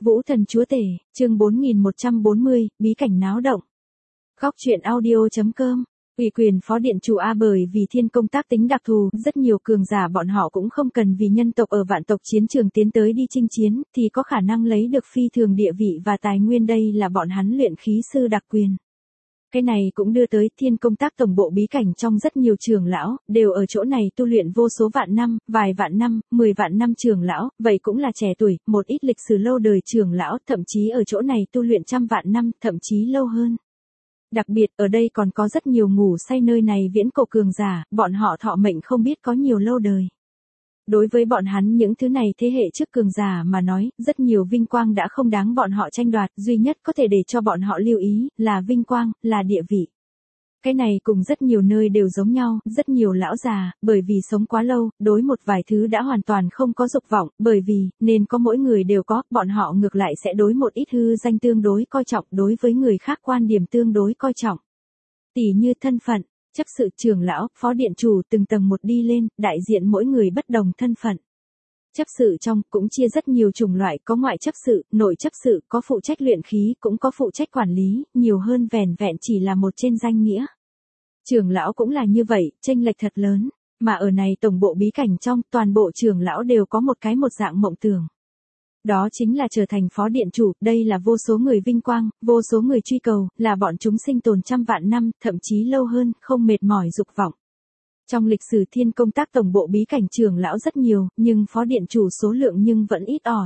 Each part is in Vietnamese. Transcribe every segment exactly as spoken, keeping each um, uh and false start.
Vũ Thần Chúa Tể, chương bốn nghìn một trăm bốn mươi, bí cảnh náo động. Góc truyện audio.com. Ủy quyền phó điện chủ A bởi vì thiên công tác tính đặc thù, rất nhiều cường giả bọn họ cũng không cần vì nhân tộc ở vạn tộc chiến trường tiến tới đi chinh chiến, thì có khả năng lấy được phi thường địa vị và tài nguyên, đây là bọn hắn luyện khí sư đặc quyền. Cái này cũng đưa tới thiên công tác tổng bộ bí cảnh trong rất nhiều trưởng lão, đều ở chỗ này tu luyện vô số vạn năm, vài vạn năm, mười vạn năm trưởng lão, vậy cũng là trẻ tuổi, một ít lịch sử lâu đời trưởng lão, thậm chí ở chỗ này tu luyện trăm vạn năm, thậm chí lâu hơn. Đặc biệt, ở đây còn có rất nhiều ngủ say nơi này viễn cổ cường giả, bọn họ thọ mệnh không biết có nhiều lâu đời. Đối với bọn hắn những thứ này thế hệ trước cường giả mà nói, rất nhiều vinh quang đã không đáng bọn họ tranh đoạt, duy nhất có thể để cho bọn họ lưu ý, là vinh quang, là địa vị. Cái này cùng rất nhiều nơi đều giống nhau, rất nhiều lão già, bởi vì sống quá lâu, đối một vài thứ đã hoàn toàn không có dục vọng, bởi vì, nên có mỗi người đều có, bọn họ ngược lại sẽ đối một ít hư danh tương đối coi trọng, đối với người khác quan điểm tương đối coi trọng. Tỉ như thân phận, chấp sự trưởng lão, phó điện chủ từng tầng một đi lên, đại diện mỗi người bất đồng thân phận. Chấp sự trong cũng chia rất nhiều chủng loại, có ngoại chấp sự, nội chấp sự, có phụ trách luyện khí, cũng có phụ trách quản lý, nhiều hơn vẻn vẹn chỉ là một trên danh nghĩa. Trưởng lão cũng là như vậy, chênh lệch thật lớn, mà ở này tổng bộ bí cảnh trong, toàn bộ trưởng lão đều có một cái một dạng mộng tưởng. Đó chính là trở thành phó điện chủ, đây là vô số người vinh quang, vô số người truy cầu, là bọn chúng sinh tồn trăm vạn năm, thậm chí lâu hơn, không mệt mỏi dục vọng. Trong lịch sử thiên công tác tổng bộ bí cảnh trưởng lão rất nhiều, nhưng phó điện chủ số lượng nhưng vẫn ít ỏi.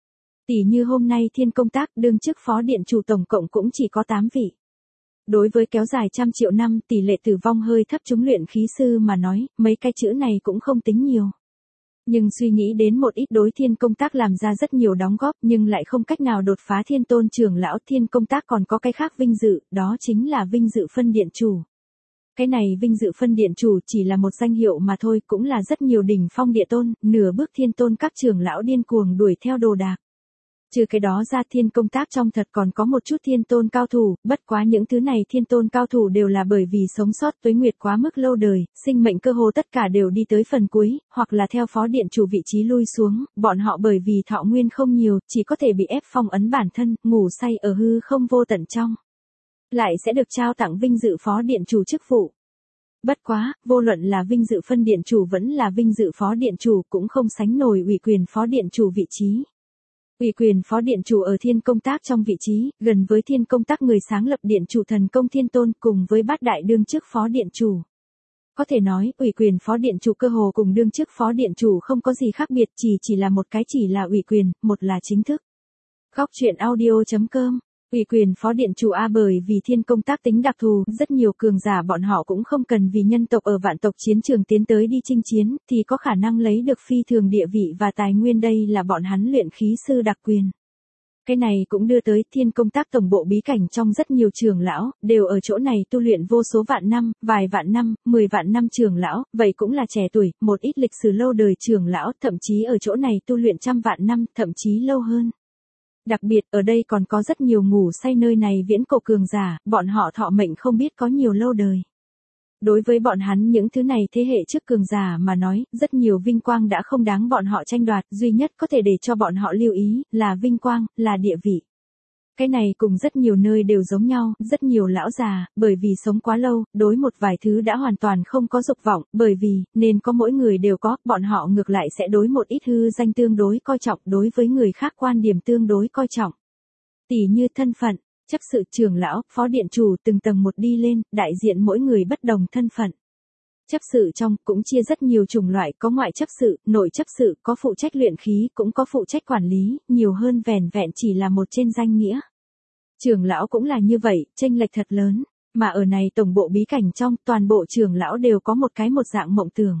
Tỷ như hôm nay thiên công tác đương chức phó điện chủ tổng cộng cũng chỉ có tám vị. Đối với kéo dài trăm triệu năm tỷ lệ tử vong hơi thấp chúng luyện khí sư mà nói, mấy cái chữ này cũng không tính nhiều. Nhưng suy nghĩ đến một ít đối thiên công tác làm ra rất nhiều đóng góp nhưng lại không cách nào đột phá thiên tôn trưởng lão, thiên công tác còn có cái khác vinh dự, đó chính là vinh dự phân điện chủ. Cái này vinh dự phân điện chủ chỉ là một danh hiệu mà thôi, cũng là rất nhiều đỉnh phong địa tôn, nửa bước thiên tôn các trưởng lão điên cuồng đuổi theo đồ đạc. Trừ cái đó ra thiên công tác trong thật còn có một chút thiên tôn cao thủ, bất quá những thứ này thiên tôn cao thủ đều là bởi vì sống sót tuế nguyệt quá mức lâu đời, sinh mệnh cơ hồ tất cả đều đi tới phần cuối, hoặc là theo phó điện chủ vị trí lui xuống, bọn họ bởi vì thọ nguyên không nhiều, chỉ có thể bị ép phong ấn bản thân, ngủ say ở hư không vô tận trong. Lại sẽ được trao tặng vinh dự phó điện chủ chức vụ. Bất quá, vô luận là vinh dự phân điện chủ vẫn là vinh dự phó điện chủ cũng không sánh nổi ủy quyền phó điện chủ vị trí. Ủy quyền phó điện chủ ở thiên công tác trong vị trí, gần với thiên công tác người sáng lập điện chủ thần công thiên tôn cùng với bát đại đương chức phó điện chủ. Có thể nói, ủy quyền phó điện chủ cơ hồ cùng đương chức phó điện chủ không có gì khác biệt, chỉ chỉ là một cái chỉ là ủy quyền, một là chính thức. Góc truyện audio.com. Ủy quyền phó điện chủ A bởi vì thiên công tác tính đặc thù, rất nhiều cường giả bọn họ cũng không cần vì nhân tộc ở vạn tộc chiến trường tiến tới đi chinh chiến, thì có khả năng lấy được phi thường địa vị và tài nguyên, đây là bọn hắn luyện khí sư đặc quyền. Cái này cũng đưa tới thiên công tác tổng bộ bí cảnh trong rất nhiều trưởng lão, đều ở chỗ này tu luyện vô số vạn năm, vài vạn năm, mười vạn năm trưởng lão, vậy cũng là trẻ tuổi, một ít lịch sử lâu đời trưởng lão, thậm chí ở chỗ này tu luyện trăm vạn năm, thậm chí lâu hơn. Đặc biệt, ở đây còn có rất nhiều ngủ say nơi này viễn cổ cường giả, bọn họ thọ mệnh không biết có nhiều lâu đời. Đối với bọn hắn những thứ này thế hệ trước cường giả mà nói, rất nhiều vinh quang đã không đáng bọn họ tranh đoạt, duy nhất có thể để cho bọn họ lưu ý, là vinh quang, là địa vị. Cái này cùng rất nhiều nơi đều giống nhau, rất nhiều lão già, bởi vì sống quá lâu, đối một vài thứ đã hoàn toàn không có dục vọng, bởi vì, nên có mỗi người đều có, bọn họ ngược lại sẽ đối một ít hư danh tương đối coi trọng, đối với người khác quan điểm tương đối coi trọng. Tỉ như thân phận, chấp sự trưởng lão, phó điện chủ từng tầng một đi lên, đại diện mỗi người bất đồng thân phận. Chấp sự trong cũng chia rất nhiều chủng loại, có ngoại chấp sự, nội chấp sự, có phụ trách luyện khí, cũng có phụ trách quản lý, nhiều hơn vẻn vẹn chỉ là một trên danh nghĩa. Trưởng lão cũng là như vậy, chênh lệch thật lớn, mà ở này tổng bộ bí cảnh trong, toàn bộ trưởng lão đều có một cái một dạng mộng tưởng.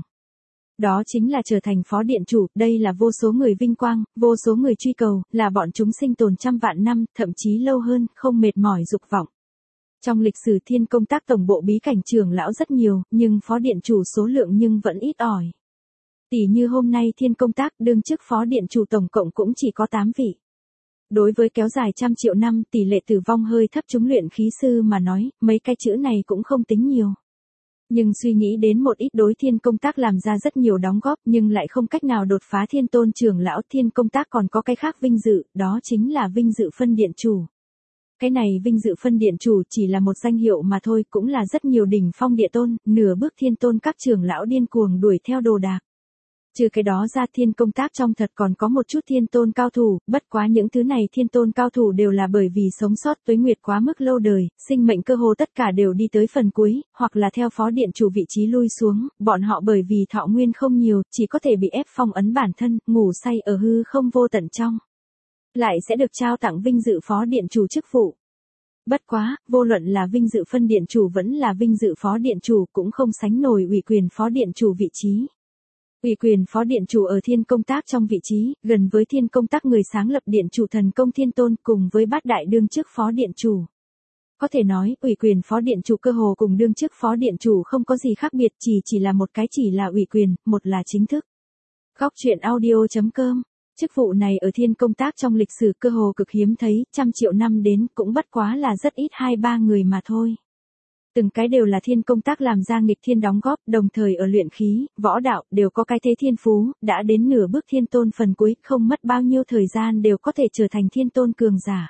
Đó chính là trở thành phó điện chủ, đây là vô số người vinh quang, vô số người truy cầu, là bọn chúng sinh tồn trăm vạn năm, thậm chí lâu hơn, không mệt mỏi dục vọng. Trong lịch sử thiên công tác tổng bộ bí cảnh trưởng lão rất nhiều, nhưng phó điện chủ số lượng nhưng vẫn ít ỏi. Tỷ như hôm nay thiên công tác đương chức phó điện chủ tổng cộng cũng chỉ có tám vị. Đối với kéo dài trăm triệu năm tỷ lệ tử vong hơi thấp chúng luyện khí sư mà nói, mấy cái chữ này cũng không tính nhiều. Nhưng suy nghĩ đến một ít đối thiên công tác làm ra rất nhiều đóng góp nhưng lại không cách nào đột phá thiên tôn trưởng lão thiên công tác còn có cái khác vinh dự, đó chính là vinh dự phân điện chủ. Cái này vinh dự phân điện chủ chỉ là một danh hiệu mà thôi, cũng là rất nhiều đỉnh phong địa tôn, nửa bước thiên tôn các trưởng lão điên cuồng đuổi theo đồ đạc. Trừ cái đó ra thiên công tác trong thật còn có một chút thiên tôn cao thủ, bất quá những thứ này thiên tôn cao thủ đều là bởi vì sống sót tuế nguyệt quá mức lâu đời, sinh mệnh cơ hồ tất cả đều đi tới phần cuối, hoặc là theo phó điện chủ vị trí lui xuống, bọn họ bởi vì thọ nguyên không nhiều, chỉ có thể bị ép phong ấn bản thân, ngủ say ở hư không vô tận trong. Lại sẽ được trao tặng vinh dự phó điện chủ chức vụ. Bất quá, vô luận là vinh dự phân điện chủ vẫn là vinh dự phó điện chủ cũng không sánh nổi ủy quyền phó điện chủ vị trí. Ủy quyền phó điện chủ ở thiên công tác trong vị trí, gần với thiên công tác người sáng lập điện chủ thần công thiên tôn cùng với bát đại đương chức phó điện chủ. Có thể nói, ủy quyền phó điện chủ cơ hồ cùng đương chức phó điện chủ không có gì khác biệt, chỉ chỉ là một cái chỉ là ủy quyền, một là chính thức. Góc truyện audio chấm com. Chức vụ này ở thiên công tác trong lịch sử cơ hồ cực hiếm thấy, trăm triệu năm đến cũng bất quá là rất ít hai ba người mà thôi. Từng cái đều là thiên công tác làm ra nghịch thiên đóng góp, đồng thời ở luyện khí, võ đạo, đều có cái thế thiên phú, đã đến nửa bước thiên tôn phần cuối, không mất bao nhiêu thời gian đều có thể trở thành thiên tôn cường giả.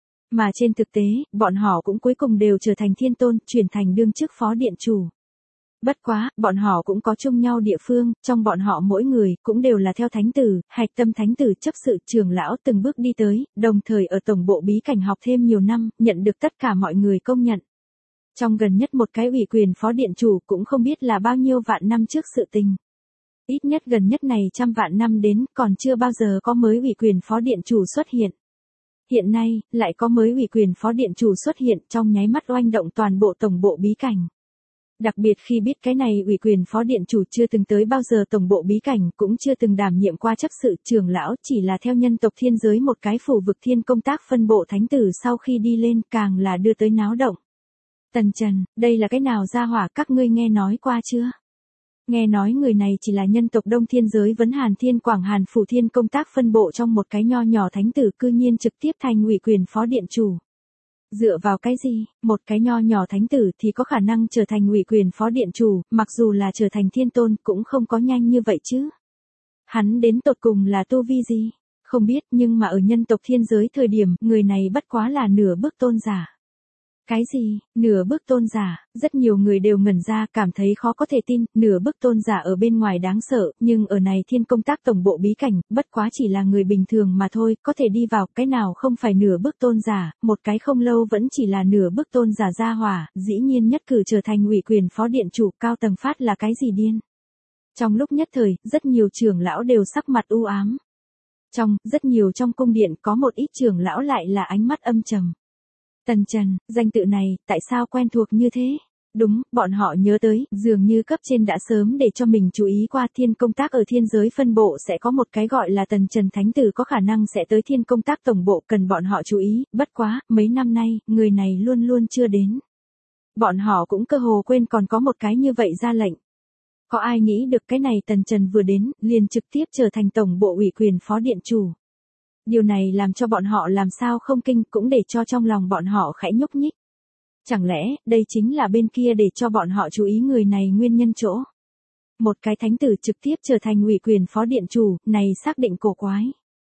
Mà trên thực tế, bọn họ cũng cuối cùng đều trở thành thiên tôn, chuyển thành đương chức phó điện chủ. Bất quá, bọn họ cũng có chung nhau địa phương, trong bọn họ mỗi người, cũng đều là theo thánh tử, hạch tâm thánh tử chấp sự trưởng lão từng bước đi tới, đồng thời ở tổng bộ bí cảnh học thêm nhiều năm, nhận được tất cả mọi người công nhận. Trong gần nhất một cái ủy quyền phó điện chủ cũng không biết là bao nhiêu vạn năm trước sự tình. Ít nhất gần nhất này trăm vạn năm đến, còn chưa bao giờ có mới ủy quyền phó điện chủ xuất hiện. Hiện nay, lại có mới ủy quyền phó điện chủ xuất hiện trong nháy mắt oanh động toàn bộ tổng bộ bí cảnh. Đặc biệt khi biết cái này ủy quyền phó điện chủ chưa từng tới bao giờ tổng bộ bí cảnh, cũng chưa từng đảm nhiệm qua chấp sự trưởng lão, chỉ là theo nhân tộc thiên giới một cái phủ vực thiên công tác phân bộ thánh tử sau khi đi lên càng là đưa tới náo động. Tần Trần, đây là cái nào gia hỏa các ngươi nghe nói qua chưa? Nghe nói người này chỉ là nhân tộc đông thiên giới vấn Hàn Thiên Quảng Hàn phủ thiên công tác phân bộ trong một cái nho nhỏ thánh tử cư nhiên trực tiếp thành ủy quyền phó điện chủ. Dựa vào cái gì, một cái nho nhỏ thánh tử thì có khả năng trở thành ủy quyền phó điện chủ, mặc dù là trở thành thiên tôn cũng không có nhanh như vậy chứ. Hắn đến tột cùng là tu vi gì? Không biết, nhưng mà ở nhân tộc thiên giới thời điểm, người này bất quá là nửa bước tôn giả. Cái gì, nửa bước tôn giả, rất nhiều người đều ngẩn ra cảm thấy khó có thể tin, nửa bước tôn giả ở bên ngoài đáng sợ, nhưng ở này thiên công tác tổng bộ bí cảnh, bất quá chỉ là người bình thường mà thôi, có thể đi vào, cái nào không phải nửa bước tôn giả, một cái không lâu vẫn chỉ là nửa bước tôn giả gia hỏa, dĩ nhiên nhất cử trở thành ủy quyền phó điện chủ, cao tầng phát là cái gì điên. Trong lúc nhất thời, rất nhiều trưởng lão đều sắc mặt u ám. Trong, rất nhiều trong cung điện có một ít trưởng lão lại là ánh mắt âm trầm. Tần Trần, danh tự này, tại sao quen thuộc như thế? Đúng, bọn họ nhớ tới, dường như cấp trên đã sớm để cho mình chú ý qua thiên công tác ở thiên giới phân bộ sẽ có một cái gọi là Tần Trần Thánh Tử có khả năng sẽ tới thiên công tác tổng bộ cần bọn họ chú ý, bất quá, mấy năm nay, người này luôn luôn chưa đến. Bọn họ cũng cơ hồ quên còn có một cái như vậy ra lệnh. Có ai nghĩ được cái này Tần Trần vừa đến, liền trực tiếp trở thành tổng bộ ủy quyền phó điện chủ. Điều này làm cho bọn họ làm sao không kinh cũng để cho trong lòng bọn họ khẽ nhúc nhích. Chẳng lẽ, đây chính là bên kia để cho bọn họ chú ý người này nguyên nhân chỗ. Một cái thánh tử trực tiếp trở thành ủy quyền phó điện chủ, này xác định cổ quái.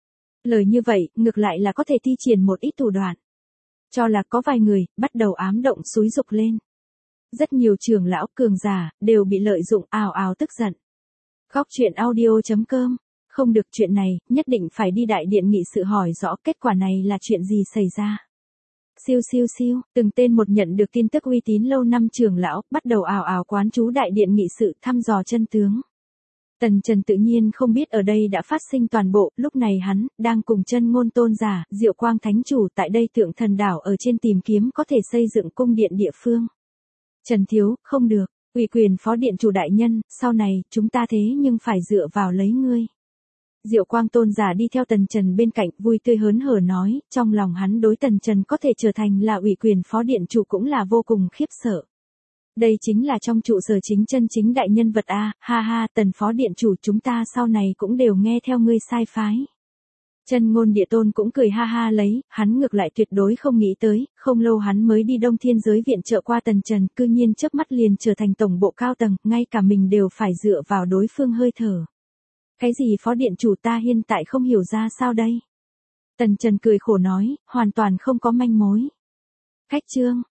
Lời như vậy, ngược lại là có thể thi triển một ít thủ đoạn. Cho là có vài người, bắt đầu ám động xúi dục lên. Rất nhiều trưởng lão cường giả, đều bị lợi dụng ào ào tức giận. Góc truyện audio chấm com. Không được chuyện này, nhất định phải đi đại điện nghị sự hỏi rõ kết quả này là chuyện gì xảy ra. Siêu siêu siêu, từng tên một nhận được tin tức uy tín lâu năm trưởng lão, bắt đầu ào ào quán chú đại điện nghị sự thăm dò chân tướng. Tần Trần tự nhiên không biết ở đây đã phát sinh toàn bộ, lúc này hắn, đang cùng chân ngôn tôn giả, Diệu Quang Thánh Chủ tại đây Tượng Thần Đảo ở trên tìm kiếm có thể xây dựng cung điện địa phương. Trần Thiếu, không được, ủy quyền phó điện chủ đại nhân, sau này, chúng ta thế nhưng phải dựa vào lấy ngươi. Diệu Quang tôn giả đi theo Tần Trần bên cạnh vui tươi hớn hở nói, trong lòng hắn đối Tần Trần có thể trở thành là ủy quyền phó điện chủ cũng là vô cùng khiếp sợ. Đây chính là trong trụ sở chính chân chính đại nhân vật a, ha ha, Tần phó điện chủ chúng ta sau này cũng đều nghe theo ngươi sai phái. Chân Ngôn Địa Tôn cũng cười ha ha lấy, hắn ngược lại tuyệt đối không nghĩ tới, không lâu hắn mới đi Đông Thiên Giới viện trợ qua Tần Trần, cư nhiên chớp mắt liền trở thành tổng bộ cao tầng, ngay cả mình đều phải dựa vào đối phương hơi thở. Cái gì phó điện chủ ta hiện tại không hiểu ra sao đây? Tần Trần cười khổ nói, hoàn toàn không có manh mối. Khách trương,